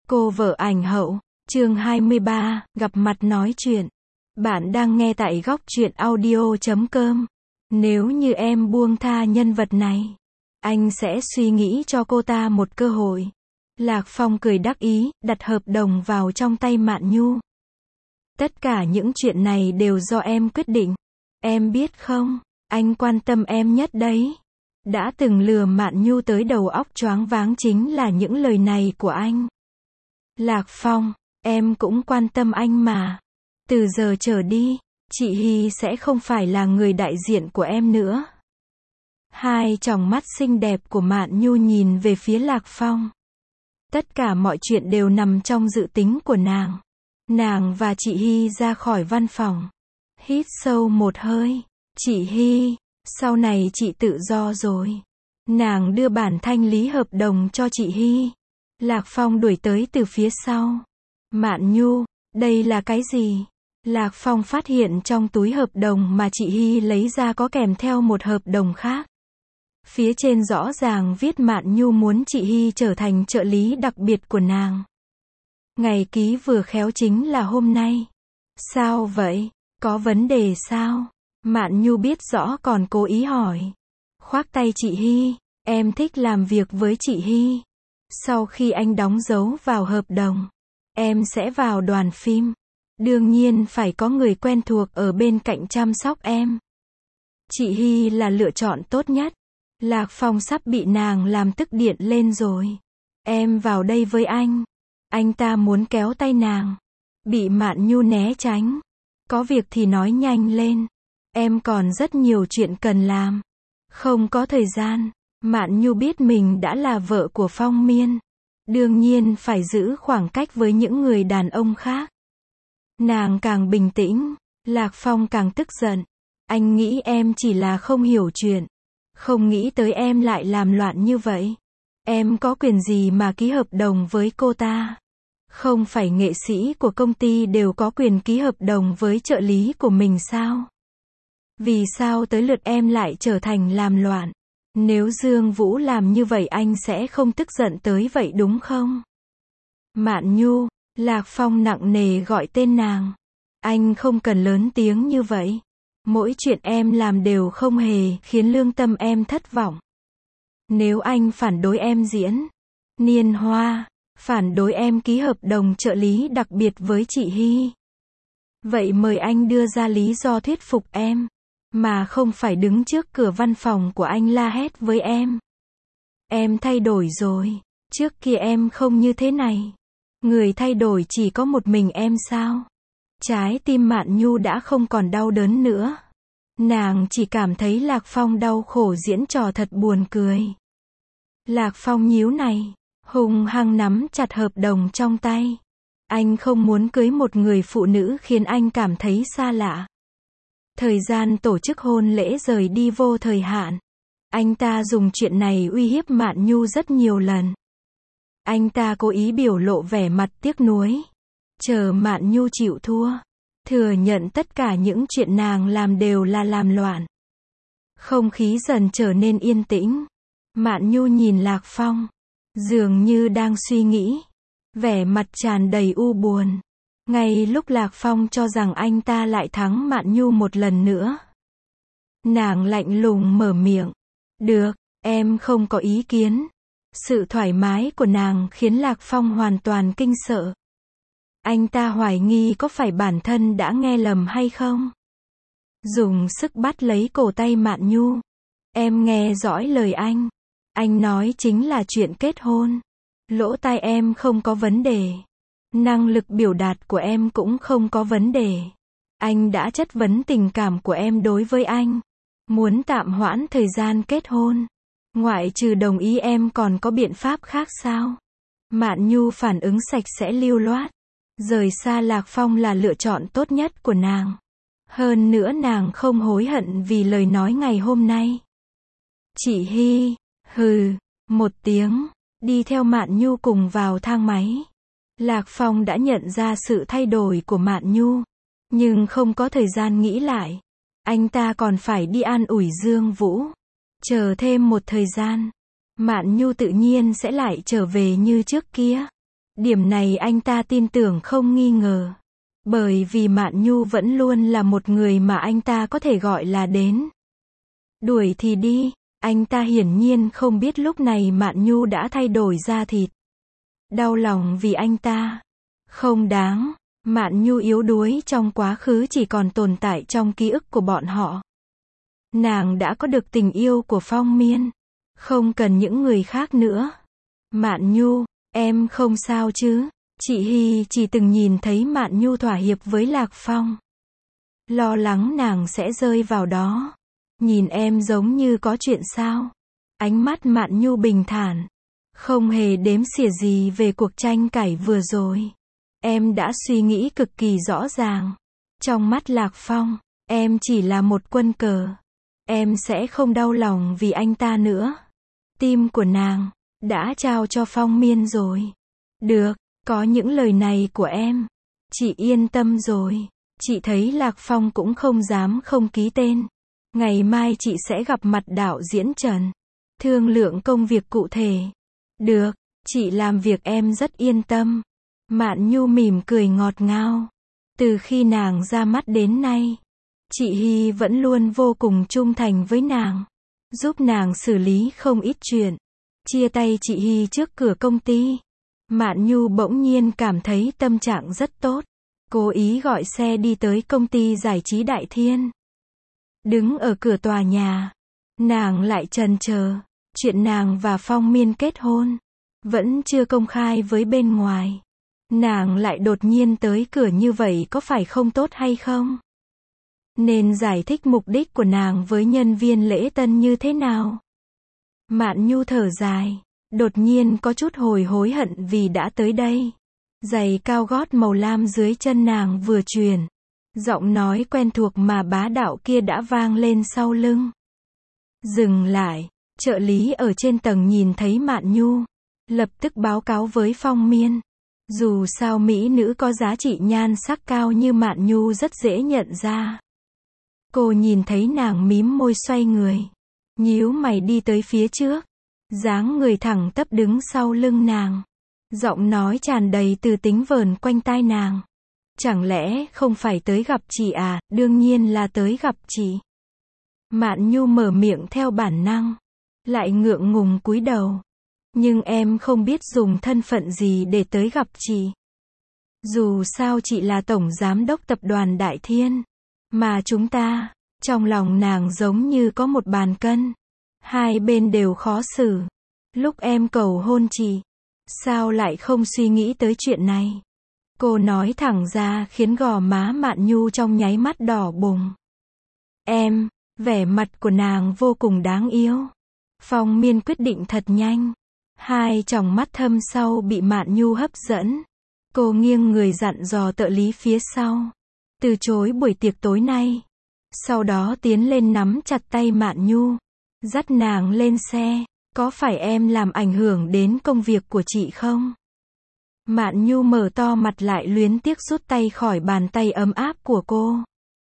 Cô vợ ảnh hậu, chương 23, gặp mặt nói chuyện. Bạn đang nghe tại góc truyện audio.com. Nếu như em buông tha nhân vật này, anh sẽ suy nghĩ cho cô ta một cơ hội. Lạc Phong cười đắc ý, đặt hợp đồng vào trong tay Mạn Nhu. Tất cả những chuyện này đều do em quyết định. Em biết không, anh quan tâm em nhất đấy. Đã từng lừa Mạn Nhu tới đầu óc choáng váng chính là những lời này của anh. Lạc Phong, em cũng quan tâm anh mà. Từ giờ trở đi, chị Hy sẽ không phải là người đại diện của em nữa. Hai tròng mắt xinh đẹp của Mạn Nhu nhìn về phía Lạc Phong. Tất cả mọi chuyện đều nằm trong dự tính của nàng. Nàng và chị Hy ra khỏi văn phòng. Hít sâu một hơi. Chị Hy, sau này chị tự do rồi. Nàng đưa bản thanh lý hợp đồng cho chị Hy. Lạc Phong đuổi tới từ phía sau. Mạn Nhu, đây là cái gì? Lạc Phong phát hiện trong túi hợp đồng mà chị Hy lấy ra có kèm theo một hợp đồng khác. Phía trên rõ ràng viết Mạn Nhu muốn chị Hy trở thành trợ lý đặc biệt của nàng. Ngày ký vừa khéo chính là hôm nay. Sao vậy? Có vấn đề sao? Mạn Nhu biết rõ còn cố ý hỏi. Khoác tay chị Hy, em thích làm việc với chị Hy. Sau khi anh đóng dấu vào hợp đồng, em sẽ vào đoàn phim. Đương nhiên phải có người quen thuộc ở bên cạnh chăm sóc em. Chị Hy là lựa chọn tốt nhất. Lạc Phong sắp bị nàng làm tức điện lên rồi. Em vào đây với anh. Anh ta muốn kéo tay nàng. Bị Mạn Nhu né tránh. Có việc thì nói nhanh lên. Em còn rất nhiều chuyện cần làm. Không có thời gian. Mạn Nhu biết mình đã là vợ của Phong Miên. Đương nhiên phải giữ khoảng cách với những người đàn ông khác. Nàng càng bình tĩnh, Lạc Phong càng tức giận. Anh nghĩ em chỉ là không hiểu chuyện. Không nghĩ tới em lại làm loạn như vậy. Em có quyền gì mà ký hợp đồng với cô ta? Không phải nghệ sĩ của công ty đều có quyền ký hợp đồng với trợ lý của mình sao? Vì sao tới lượt em lại trở thành làm loạn? Nếu Dương Vũ làm như vậy anh sẽ không tức giận tới vậy đúng không? Mạn Nhu, Lạc Phong nặng nề gọi tên nàng. Anh không cần lớn tiếng như vậy. Mỗi chuyện em làm đều không hề khiến lương tâm em thất vọng. Nếu anh phản đối em diễn Niên Hoa, phản đối em ký hợp đồng trợ lý đặc biệt với chị Hy, vậy mời anh đưa ra lý do thuyết phục em, mà không phải đứng trước cửa văn phòng của anh la hét với em. Em thay đổi rồi, trước kia em không như thế này. Người thay đổi chỉ có một mình em sao? Trái tim Mạn Nhu đã không còn đau đớn nữa. Nàng chỉ cảm thấy Lạc Phong đau khổ diễn trò thật buồn cười. Lạc Phong nhíu này, hung hăng nắm chặt hợp đồng trong tay. Anh không muốn cưới một người phụ nữ khiến anh cảm thấy xa lạ. Thời gian tổ chức hôn lễ rời đi vô thời hạn. Anh ta dùng chuyện này uy hiếp Mạn Nhu rất nhiều lần. Anh ta cố ý biểu lộ vẻ mặt tiếc nuối. Chờ Mạn Nhu chịu thua. Thừa nhận tất cả những chuyện nàng làm đều là làm loạn. Không khí dần trở nên yên tĩnh. Mạn Nhu nhìn Lạc Phong. Dường như đang suy nghĩ. Vẻ mặt tràn đầy u buồn. Ngay lúc Lạc Phong cho rằng anh ta lại thắng Mạn Nhu một lần nữa. Nàng lạnh lùng mở miệng. Được, em không có ý kiến. Sự thoải mái của nàng khiến Lạc Phong hoàn toàn kinh sợ. Anh ta hoài nghi có phải bản thân đã nghe lầm hay không. Dùng sức bắt lấy cổ tay Mạn Nhu. Em nghe rõ lời anh. Anh nói chính là chuyện kết hôn. Lỗ tai em không có vấn đề. Năng lực biểu đạt của em cũng không có vấn đề. Anh đã chất vấn tình cảm của em đối với anh. Muốn tạm hoãn thời gian kết hôn. Ngoại trừ đồng ý em còn có biện pháp khác sao? Mạn Nhu phản ứng sạch sẽ lưu loát. Rời xa Lạc Phong là lựa chọn tốt nhất của nàng. Hơn nữa nàng không hối hận vì lời nói ngày hôm nay. Chị Hy, hừ, một tiếng, đi theo Mạn Nhu cùng vào thang máy. Lạc Phong đã nhận ra sự thay đổi của Mạn Nhu, nhưng không có thời gian nghĩ lại. Anh ta còn phải đi an ủi Dương Vũ. Chờ thêm một thời gian, Mạn Nhu tự nhiên sẽ lại trở về như trước kia. Điểm này anh ta tin tưởng không nghi ngờ. Bởi vì Mạn Nhu vẫn luôn là một người mà anh ta có thể gọi là đến. Đuổi thì đi, anh ta hiển nhiên không biết lúc này Mạn Nhu đã thay đổi da thịt. Đau lòng vì anh ta. Không đáng, Mạn Nhu yếu đuối trong quá khứ chỉ còn tồn tại trong ký ức của bọn họ. Nàng đã có được tình yêu của Phong Miên. Không cần những người khác nữa. Mạn Nhu, em không sao chứ? Chị Hy chỉ từng nhìn thấy Mạn Nhu thỏa hiệp với Lạc Phong. Lo lắng nàng sẽ rơi vào đó. Nhìn em giống như có chuyện sao? Ánh mắt Mạn Nhu bình thản. Không hề đếm xỉa gì về cuộc tranh cãi vừa rồi. Em đã suy nghĩ cực kỳ rõ ràng. Trong mắt Lạc Phong, em chỉ là một quân cờ. Em sẽ không đau lòng vì anh ta nữa. Tim của nàng đã trao cho Phong Miên rồi. Được, có những lời này của em, chị yên tâm rồi. Chị thấy Lạc Phong cũng không dám không ký tên. Ngày mai chị sẽ gặp mặt đạo diễn Trần. Thương lượng công việc cụ thể. Được, chị làm việc em rất yên tâm. Mạn Nhu mỉm cười ngọt ngào. Từ khi nàng ra mắt đến nay, chị Hy vẫn luôn vô cùng trung thành với nàng. Giúp nàng xử lý không ít chuyện. Chia tay chị Hy trước cửa công ty. Mạn Nhu bỗng nhiên cảm thấy tâm trạng rất tốt. Cố ý gọi xe đi tới công ty giải trí Đại Thiên. Đứng ở cửa tòa nhà, nàng lại chần chờ. Chuyện nàng và Phong Miên kết hôn vẫn chưa công khai với bên ngoài. Nàng lại đột nhiên tới cửa như vậy có phải không tốt hay không? Nên giải thích mục đích của nàng với nhân viên lễ tân như thế nào? Mạn Nhu thở dài, đột nhiên có chút hối hận vì đã tới đây. Giày cao gót màu lam dưới chân nàng vừa truyền, giọng nói quen thuộc mà bá đạo kia đã vang lên sau lưng. Dừng lại, trợ lý ở trên tầng nhìn thấy Mạn Nhu, lập tức báo cáo với Phong Miên. Dù sao mỹ nữ có giá trị nhan sắc cao như Mạn Nhu rất dễ nhận ra. Cô nhìn thấy nàng mím môi xoay người, nhíu mày đi tới phía trước, dáng người thẳng tắp đứng sau lưng nàng. Giọng nói tràn đầy từ tính vờn quanh tai nàng. Chẳng lẽ không phải tới gặp chị à? Đương nhiên là tới gặp chị. Mạn Nhu mở miệng theo bản năng, lại ngượng ngùng cúi đầu. Nhưng em không biết dùng thân phận gì để tới gặp chị. Dù sao chị là tổng giám đốc tập đoàn Đại Thiên. Mà chúng ta, trong lòng nàng giống như có một bàn cân. Hai bên đều khó xử. Lúc em cầu hôn chị, sao lại không suy nghĩ tới chuyện này? Cô nói thẳng ra khiến gò má Mạn Nhu trong nháy mắt đỏ bừng. Em, vẻ mặt của nàng vô cùng đáng yêu. Phong Miên quyết định thật nhanh. Hai tròng mắt thâm sâu bị Mạn Nhu hấp dẫn. Cô nghiêng người dặn dò trợ lý phía sau. Từ chối buổi tiệc tối nay. Sau đó tiến lên nắm chặt tay Mạn Nhu. Dắt nàng lên xe. Có phải em làm ảnh hưởng đến công việc của chị không? Mạn Nhu mở to mặt lại luyến tiếc rút tay khỏi bàn tay ấm áp của cô.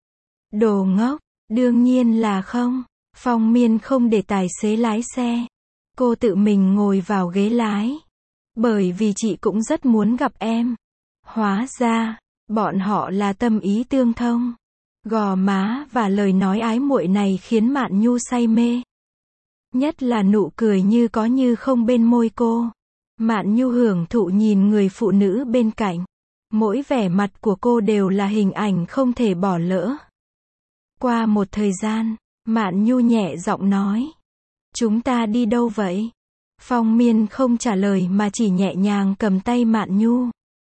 Đồ ngốc, đương nhiên là không. Phong Miên không để tài xế lái xe. Cô tự mình ngồi vào ghế lái. Bởi vì chị cũng rất muốn gặp em. Hóa ra, bọn họ là tâm ý tương thông. Gò má và lời nói ái muội này khiến Mạn Nhu say mê. Nhất là nụ cười như có như không bên môi cô. Mạn Nhu hưởng thụ nhìn người phụ nữ bên cạnh. Mỗi vẻ mặt của cô đều là hình ảnh không thể bỏ lỡ. Qua một thời gian, Mạn Nhu nhẹ giọng nói. Chúng ta đi đâu vậy? Phong Miên không trả lời mà chỉ nhẹ nhàng cầm tay Mạn Nhu.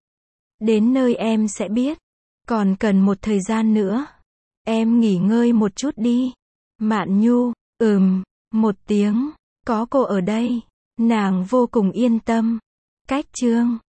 Đến nơi em sẽ biết. Còn cần một thời gian nữa. Em nghỉ ngơi một chút đi. Mạn Nhu, một tiếng. Có cô ở đây. Nàng vô cùng yên tâm. Cách chương